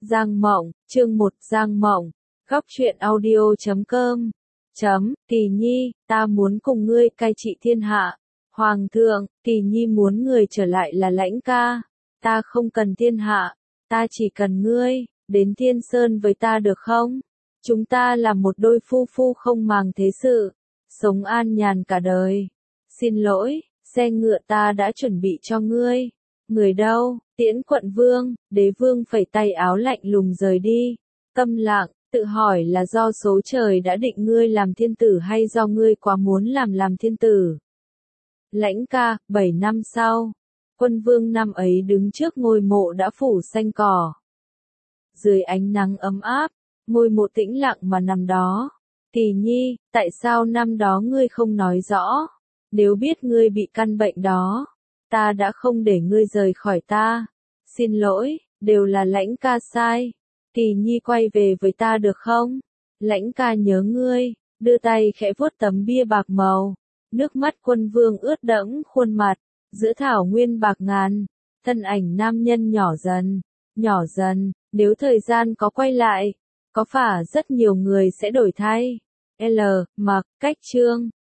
Giang Mộng, chương 1 Giang Mộng, góc truyện audio.com. Kỳ Nhi, ta muốn cùng ngươi cai trị thiên hạ. Hoàng thượng, Kỳ Nhi muốn người trở lại là Lãnh ca. Ta không cần thiên hạ, ta chỉ cần ngươi, đến Thiên Sơn với ta được không? Chúng ta là một đôi phu phu không màng thế sự, sống an nhàn cả đời. Xin lỗi, xe ngựa ta đã chuẩn bị cho ngươi. Người đâu? Tiễn Quận Vương. Đế vương phẩy tay áo lạnh lùng rời đi. Câm lặng, tự hỏi là do số trời đã định ngươi làm thiên tử hay do ngươi quá muốn làm thiên tử. Lãnh ca, 7 năm sau, Quân Vương năm ấy đứng trước ngôi mộ đã phủ xanh cỏ. Dưới ánh nắng ấm áp, ngôi mộ tĩnh lặng mà nằm đó. Kỳ Nhi, tại sao năm đó ngươi không nói rõ? Nếu biết ngươi bị căn bệnh đó, ta đã không để ngươi rời khỏi ta. Xin lỗi, đều là Lãnh ca sai. Kỳ Nhi quay về với ta được không? Lãnh ca nhớ ngươi, đưa tay khẽ vuốt tấm bia bạc màu. Nước mắt Quân Vương ướt đẫm khuôn mặt, giữa thảo nguyên bạc ngàn, thân ảnh nam nhân nhỏ dần, nếu thời gian có quay lại, có phải rất nhiều người sẽ đổi thay. Cách chương